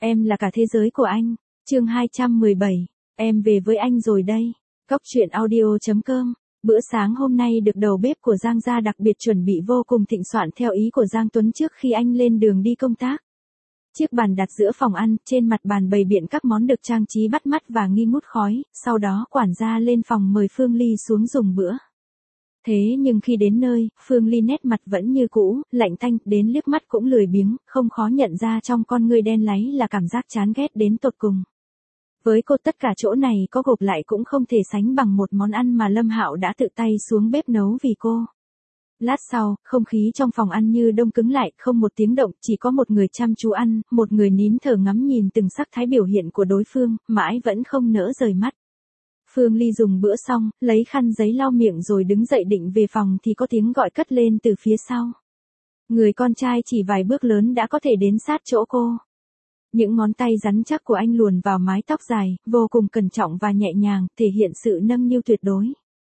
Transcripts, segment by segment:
Em là cả thế giới của anh. Chương 217. Em về với anh rồi đây. Cóc truyện audio.com. Bữa sáng hôm nay được đầu bếp của Giang gia đặc biệt chuẩn bị vô cùng thịnh soạn theo ý của Giang Tuấn trước khi anh lên đường đi công tác. Chiếc bàn đặt giữa phòng ăn, trên mặt bàn bày biện các món được trang trí bắt mắt và nghi ngút khói, sau đó quản gia lên phòng mời Phương Ly xuống dùng bữa. Thế nhưng khi đến nơi, Phương Ly nét mặt vẫn như cũ, lạnh tanh, đến liếc mắt cũng lười biếng, không khó nhận ra trong con ngươi đen láy là cảm giác chán ghét đến tột cùng. Với cô tất cả chỗ này có gộp lại cũng không thể sánh bằng một món ăn mà Lâm Hạo đã tự tay xuống bếp nấu vì cô. Lát sau, không khí trong phòng ăn như đông cứng lại, không một tiếng động, chỉ có một người chăm chú ăn, một người nín thở ngắm nhìn từng sắc thái biểu hiện của đối phương, mãi vẫn không nỡ rời mắt. Phương Ly dùng bữa xong, lấy khăn giấy lau miệng rồi đứng dậy định về phòng thì có tiếng gọi cất lên từ phía sau. Người con trai chỉ vài bước lớn đã có thể đến sát chỗ cô. Những ngón tay rắn chắc của anh luồn vào mái tóc dài, vô cùng cẩn trọng và nhẹ nhàng, thể hiện sự nâng niu tuyệt đối.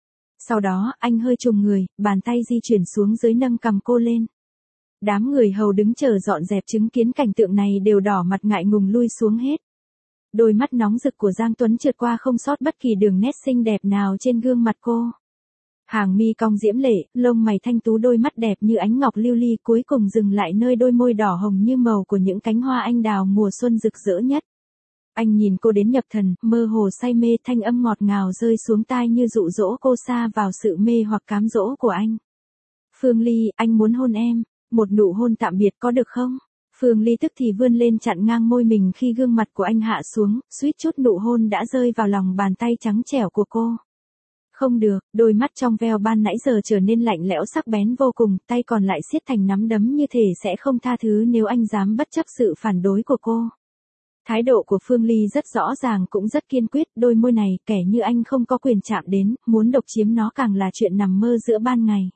Sau đó, anh hơi trùng người, bàn tay di chuyển xuống dưới nâng cằm cô lên. Đám người hầu đứng chờ dọn dẹp chứng kiến cảnh tượng này đều đỏ mặt ngại ngùng lui xuống hết. Đôi mắt nóng rực của Giang Tuấn trượt qua không sót bất kỳ đường nét xinh đẹp nào trên gương mặt cô. Hàng mi cong diễm lệ, lông mày thanh tú, đôi mắt đẹp như ánh ngọc lưu ly cuối cùng dừng lại nơi đôi môi đỏ hồng như màu của những cánh hoa anh đào mùa xuân rực rỡ nhất. Anh nhìn cô đến nhập thần, mơ hồ say mê, thanh âm ngọt ngào rơi xuống tai như dụ dỗ cô sa vào sự mê hoặc cám dỗ của anh. Phương Ly, anh muốn hôn em, một nụ hôn tạm biệt có được không? Phương Ly tức thì vươn lên chặn ngang môi mình khi gương mặt của anh hạ xuống, suýt chút nụ hôn đã rơi vào lòng bàn tay trắng trẻo của cô. Không được, đôi mắt trong veo ban nãy giờ trở nên lạnh lẽo sắc bén vô cùng, tay còn lại siết thành nắm đấm như thể sẽ không tha thứ nếu anh dám bất chấp sự phản đối của cô. Thái độ của Phương Ly rất rõ ràng cũng rất kiên quyết, đôi môi này, kẻ như anh không có quyền chạm đến, muốn độc chiếm nó càng là chuyện nằm mơ giữa ban ngày.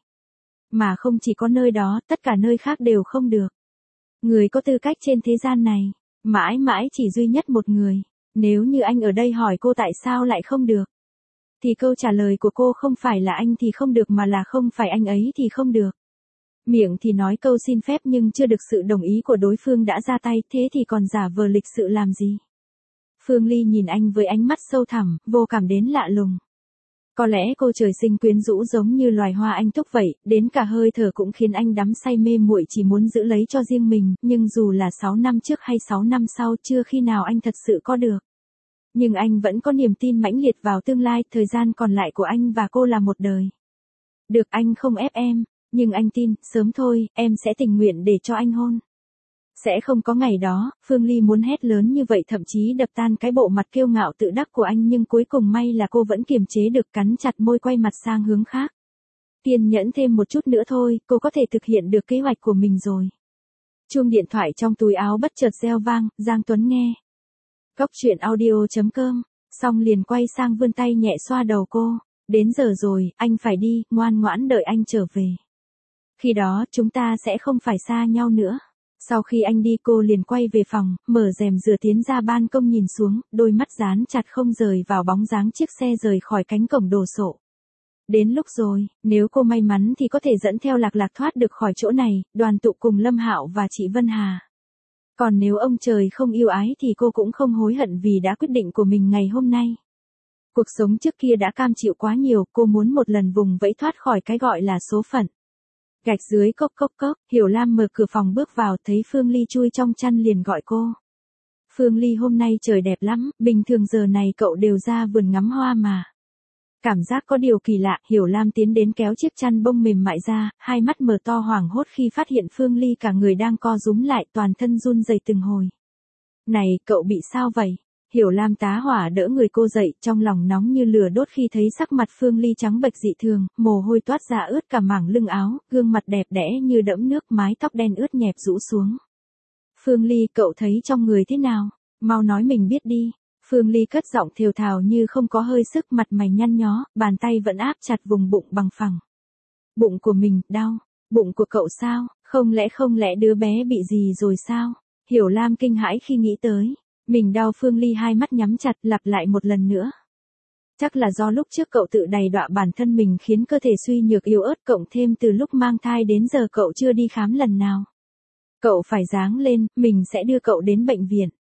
Mà không chỉ có nơi đó, tất cả nơi khác đều không được. Người có tư cách trên thế gian này, mãi mãi chỉ duy nhất một người. Nếu như anh ở đây hỏi cô tại sao lại không được, thì câu trả lời của cô không phải là anh thì không được mà là không phải anh ấy thì không được. Miệng thì nói câu xin phép nhưng chưa được sự đồng ý của đối phương đã ra tay, thế thì còn giả vờ lịch sự làm gì? Phương Ly nhìn anh với ánh mắt sâu thẳm, vô cảm đến lạ lùng. Có lẽ cô trời sinh quyến rũ giống như loài hoa anh túc vậy, đến cả hơi thở cũng khiến anh đắm say mê muội chỉ muốn giữ lấy cho riêng mình, nhưng dù là 6 năm trước hay 6 năm sau chưa khi nào anh thật sự có được. Nhưng anh vẫn có niềm tin mãnh liệt vào tương lai, thời gian còn lại của anh và cô là một đời. Được, anh không ép em, nhưng anh tin, sớm thôi, em sẽ tình nguyện để cho anh hôn. Sẽ không có ngày đó, Phương Ly muốn hét lớn như vậy thậm chí đập tan cái bộ mặt kiêu ngạo tự đắc của anh nhưng cuối cùng may là cô vẫn kiềm chế được, cắn chặt môi quay mặt sang hướng khác. Kiên nhẫn thêm một chút nữa thôi, cô có thể thực hiện được kế hoạch của mình rồi. Chuông điện thoại trong túi áo bất chợt reo vang, Giang Tuấn nghe. Cóc truyện audio.com, xong liền quay sang vươn tay nhẹ xoa đầu cô. Đến giờ rồi, anh phải đi, ngoan ngoãn đợi anh trở về. Khi đó, chúng ta sẽ không phải xa nhau nữa. Sau khi anh đi cô liền quay về phòng, mở rèm dừa tiến ra ban công nhìn xuống, đôi mắt dán chặt không rời vào bóng dáng chiếc xe rời khỏi cánh cổng đồ sộ. Đến lúc rồi, nếu cô may mắn thì có thể dẫn theo Lạc Lạc thoát được khỏi chỗ này, đoàn tụ cùng Lâm Hạo và chị Vân Hà. Còn nếu ông trời không yêu ái thì cô cũng không hối hận vì đã quyết định của mình ngày hôm nay. Cuộc sống trước kia đã cam chịu quá nhiều, cô muốn một lần vùng vẫy thoát khỏi cái gọi là số phận. Gạch dưới cốc cốc cốc, Hiểu Lam mở cửa phòng bước vào thấy Phương Ly chui trong chăn liền gọi cô. Phương Ly, hôm nay trời đẹp lắm, bình thường giờ này cậu đều ra vườn ngắm hoa mà. Cảm giác có điều kỳ lạ, Hiểu Lam tiến đến kéo chiếc chăn bông mềm mại ra, hai mắt mở to hoảng hốt khi phát hiện Phương Ly cả người đang co rúm lại, toàn thân run rẩy từng hồi. Này, cậu bị sao vậy? Hiểu Lam tá hỏa đỡ người cô dậy, trong lòng nóng như lửa đốt khi thấy sắc mặt Phương Ly trắng bệch dị thường, mồ hôi toát ra ướt cả mảng lưng áo, gương mặt đẹp đẽ như đẫm nước, mái tóc đen ướt nhẹp rũ xuống. Phương Ly, cậu thấy trong người thế nào? Mau nói mình biết đi. Phương Ly cất giọng thều thào như không có hơi sức, mặt mày nhăn nhó, bàn tay vẫn áp chặt vùng bụng bằng phẳng. Bụng của mình, đau. Bụng của cậu sao? Không lẽ đứa bé bị gì rồi sao? Hiểu Lam kinh hãi khi nghĩ tới. Mình đau. Phương Ly hai mắt nhắm chặt, lặp lại một lần nữa. Chắc là do lúc trước cậu tự đày đọa bản thân mình khiến cơ thể suy nhược yếu ớt, cộng thêm từ lúc mang thai đến giờ cậu chưa đi khám lần nào. Cậu phải ráng lên, mình sẽ đưa cậu đến bệnh viện.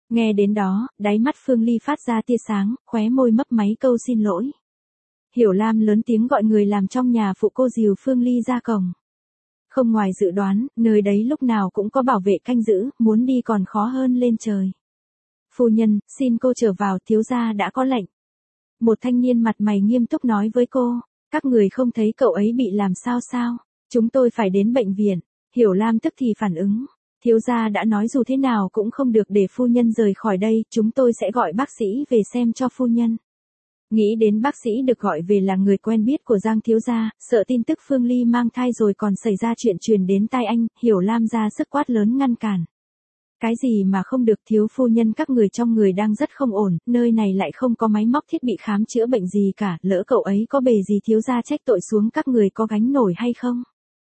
Nghe đến đó, đáy mắt Phương Ly phát ra tia sáng, khóe môi mấp máy câu xin lỗi. Hiểu Lam lớn tiếng gọi người làm trong nhà phụ cô dìu Phương Ly ra cổng. Không ngoài dự đoán, nơi đấy lúc nào cũng có bảo vệ canh giữ, muốn đi còn khó hơn lên trời. Phu nhân, xin cô trở vào, thiếu gia đã có lệnh. Một thanh niên mặt mày nghiêm túc nói với cô, các người không thấy cậu ấy bị làm sao sao, chúng tôi phải đến bệnh viện. Hiểu Lam tức thì phản ứng, thiếu gia đã nói dù thế nào cũng không được để phu nhân rời khỏi đây, chúng tôi sẽ gọi bác sĩ về xem cho phu nhân. Nghĩ đến bác sĩ được gọi về là người quen biết của Giang thiếu gia, sợ tin tức Phương Ly mang thai rồi còn xảy ra chuyện truyền đến tai anh, Hiểu Lam ra sức quát lớn ngăn cản. Cái gì mà không được, thiếu phu nhân, các người trong người đang rất không ổn, nơi này lại không có máy móc thiết bị khám chữa bệnh gì cả, lỡ cậu ấy có bề gì thiếu gia trách tội xuống các người có gánh nổi hay không?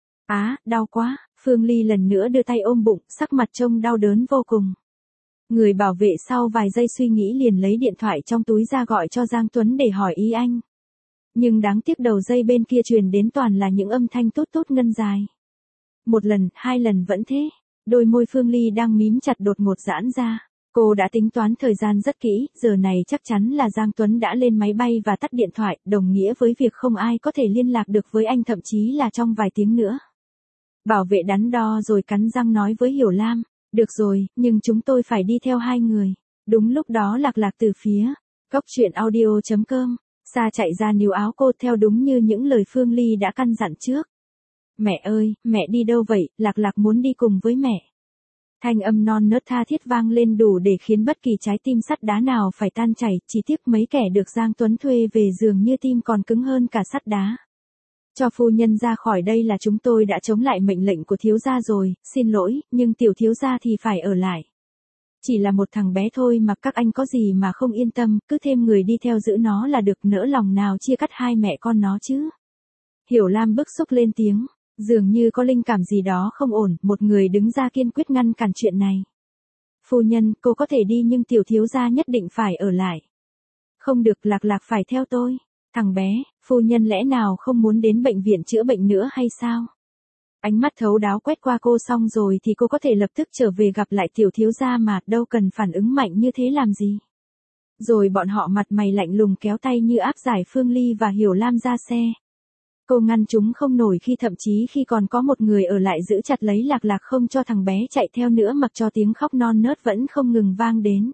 Đau quá, Phương Ly lần nữa đưa tay ôm bụng, sắc mặt trông đau đớn vô cùng. Người bảo vệ sau vài giây suy nghĩ liền lấy điện thoại trong túi ra gọi cho Giang Tuấn để hỏi ý anh. Nhưng đáng tiếc đầu dây bên kia truyền đến toàn là những âm thanh tốt tốt ngân dài. Một lần, hai lần vẫn thế. Đôi môi Phương Ly đang mím chặt đột ngột giãn ra. Cô đã tính toán thời gian rất kỹ, giờ này chắc chắn là Giang Tuấn đã lên máy bay và tắt điện thoại, đồng nghĩa với việc không ai có thể liên lạc được với anh, thậm chí là trong vài tiếng nữa. Bảo vệ đắn đo rồi cắn răng nói với Hiểu Lam, được rồi, nhưng chúng tôi phải đi theo hai người. Đúng lúc đó Lạc Lạc từ phía góc chuyện audio.com xa chạy ra níu áo cô theo đúng như những lời Phương Ly đã căn dặn trước. Mẹ ơi, mẹ đi đâu vậy? Lạc Lạc muốn đi cùng với mẹ. Thanh âm non nớt tha thiết vang lên đủ để khiến bất kỳ trái tim sắt đá nào phải tan chảy, chỉ tiếc mấy kẻ được Giang Tuấn thuê về dường như tim còn cứng hơn cả sắt đá. Cho phu nhân ra khỏi đây là chúng tôi đã chống lại mệnh lệnh của thiếu gia rồi, xin lỗi, nhưng tiểu thiếu gia thì phải ở lại. Chỉ là một thằng bé thôi mà các anh có gì mà không yên tâm, cứ thêm người đi theo giữ nó là được, nỡ lòng nào chia cắt hai mẹ con nó chứ. Hiểu Lam bức xúc lên tiếng, dường như có linh cảm gì đó không ổn, một người đứng ra kiên quyết ngăn cản chuyện này. Phu nhân, cô có thể đi nhưng tiểu thiếu gia nhất định phải ở lại. Không được, Lạc Lạc phải theo tôi. Thằng bé, phu nhân lẽ nào không muốn đến bệnh viện chữa bệnh nữa hay sao? Ánh mắt thấu đáo quét qua cô xong rồi thì cô có thể lập tức trở về gặp lại tiểu thiếu gia mà, đâu cần phản ứng mạnh như thế làm gì. Rồi bọn họ mặt mày lạnh lùng kéo tay như áp giải Phương Ly và Hiểu Lam ra xe. Cô ngăn chúng không nổi khi thậm chí khi còn có một người ở lại giữ chặt lấy Lạc Lạc không cho thằng bé chạy theo nữa, mặc cho tiếng khóc non nớt vẫn không ngừng vang đến.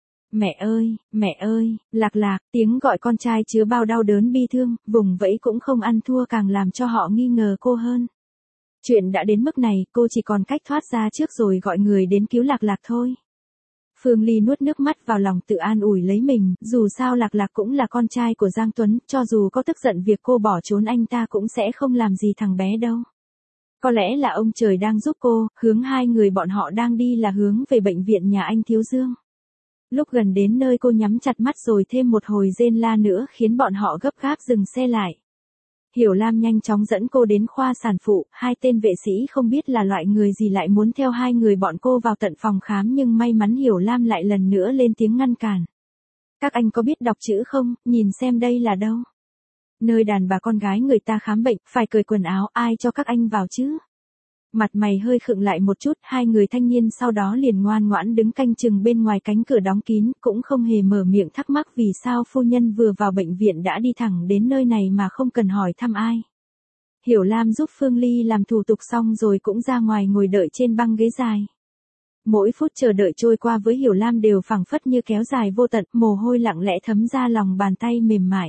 Mẹ ơi, Lạc Lạc, tiếng gọi con trai chứa bao đau đớn bi thương, vùng vẫy cũng không ăn thua càng làm cho họ nghi ngờ cô hơn. Chuyện đã đến mức này, cô chỉ còn cách thoát ra trước rồi gọi người đến cứu Lạc Lạc thôi. Phương Ly nuốt nước mắt vào lòng tự an ủi lấy mình, dù sao Lạc Lạc cũng là con trai của Giang Tuấn, cho dù có tức giận việc cô bỏ trốn anh ta cũng sẽ không làm gì thằng bé đâu. Có lẽ là ông trời đang giúp cô, hướng hai người bọn họ đang đi là hướng về bệnh viện nhà anh Thiếu Dương. Lúc gần đến nơi cô nhắm chặt mắt rồi thêm một hồi rên la nữa khiến bọn họ gấp gáp dừng xe lại. Hiểu Lam nhanh chóng dẫn cô đến khoa sản phụ, hai tên vệ sĩ không biết là loại người gì lại muốn theo hai người bọn cô vào tận phòng khám, nhưng may mắn Hiểu Lam lại lần nữa lên tiếng ngăn cản. Các anh có biết đọc chữ không, nhìn xem đây là đâu? Nơi đàn bà con gái người ta khám bệnh, phải cởi quần áo, ai cho các anh vào chứ? Mặt mày hơi khựng lại một chút, hai người thanh niên sau đó liền ngoan ngoãn đứng canh chừng bên ngoài cánh cửa đóng kín, cũng không hề mở miệng thắc mắc vì sao phu nhân vừa vào bệnh viện đã đi thẳng đến nơi này mà không cần hỏi thăm ai. Hiểu Lam giúp Phương Ly làm thủ tục xong rồi cũng ra ngoài ngồi đợi trên băng ghế dài. Mỗi phút chờ đợi trôi qua với Hiểu Lam đều phảng phất như kéo dài vô tận, mồ hôi lặng lẽ thấm ra lòng bàn tay mềm mại.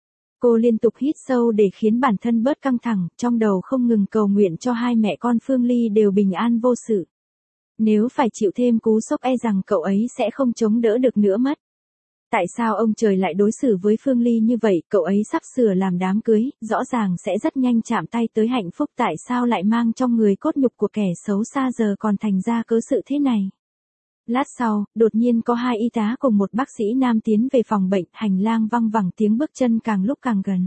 Cô liên tục hít sâu để khiến bản thân bớt căng thẳng, trong đầu không ngừng cầu nguyện cho hai mẹ con Phương Ly đều bình an vô sự. Nếu phải chịu thêm cú sốc e rằng cậu ấy sẽ không chống đỡ được nữa mất. Tại sao ông trời lại đối xử với Phương Ly như vậy, cậu ấy sắp sửa làm đám cưới, rõ ràng sẽ rất nhanh chạm tay tới hạnh phúc, tại sao lại mang trong người cốt nhục của kẻ xấu xa giờ còn thành ra cớ sự thế này. Lát sau, đột nhiên có hai y tá cùng một bác sĩ nam tiến về phòng bệnh, hành lang văng vẳng tiếng bước chân càng lúc càng gần.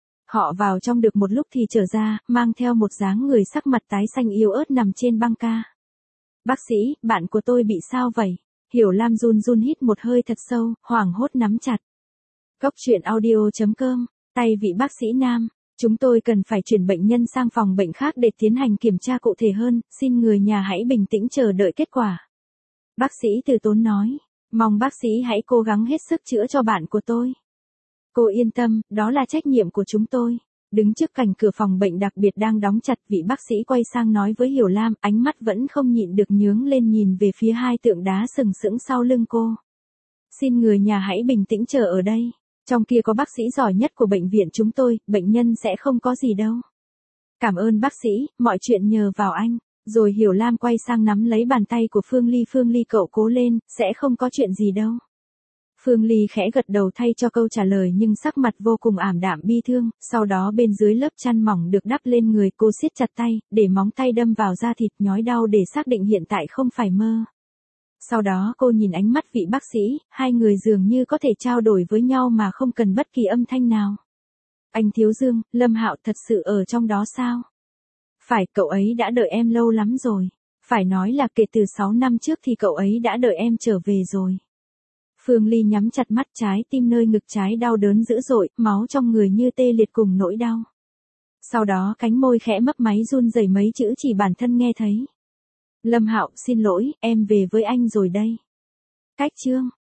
Họ vào trong được một lúc thì trở ra, mang theo một dáng người sắc mặt tái xanh yếu ớt nằm trên băng ca. Bác sĩ, bạn của tôi bị sao vậy? Hiểu Lam run run hít một hơi thật sâu, hoảng hốt nắm chặt. Góc chuyện audio.com, tay vị bác sĩ nam. Chúng tôi cần phải chuyển bệnh nhân sang phòng bệnh khác để tiến hành kiểm tra cụ thể hơn, xin người nhà hãy bình tĩnh chờ đợi kết quả. Bác sĩ từ tốn nói, Mong bác sĩ hãy cố gắng hết sức chữa cho bạn của tôi. Cô yên tâm, đó là trách nhiệm của chúng tôi. Đứng trước cạnh cửa phòng bệnh đặc biệt đang đóng chặt, vị bác sĩ quay sang nói với Hiểu Lam, ánh mắt vẫn không nhịn được nhướng lên nhìn về phía hai tượng đá sừng sững sau lưng cô. Xin người nhà hãy bình tĩnh chờ ở đây. Trong kia có bác sĩ giỏi nhất của bệnh viện chúng tôi, bệnh nhân sẽ không có gì đâu. Cảm ơn bác sĩ, mọi chuyện nhờ vào anh. Rồi Hiểu Lam quay sang nắm lấy bàn tay của Phương Ly cậu cố lên, sẽ không có chuyện gì đâu. Phương Ly khẽ gật đầu thay cho câu trả lời nhưng sắc mặt vô cùng ảm đạm bi thương, sau đó bên dưới lớp chăn mỏng được đắp lên người cô siết chặt tay, để móng tay đâm vào da thịt nhói đau để xác định hiện tại không phải mơ. Sau đó cô nhìn ánh mắt vị bác sĩ, hai người dường như có thể trao đổi với nhau mà không cần bất kỳ âm thanh nào. Anh Thiếu Dương, Lâm Hạo thật sự ở trong đó sao? Phải, cậu ấy đã đợi em lâu lắm rồi. Phải nói là kể từ 6 năm trước thì cậu ấy đã đợi em trở về rồi. Phương Ly nhắm chặt mắt, trái tim nơi ngực trái đau đớn dữ dội, máu trong người như tê liệt cùng nỗi đau. Sau đó cánh môi khẽ mấp máy run rẩy mấy chữ chỉ bản thân nghe thấy. Lâm Hạo, xin lỗi, em về với anh rồi đây. Cách chương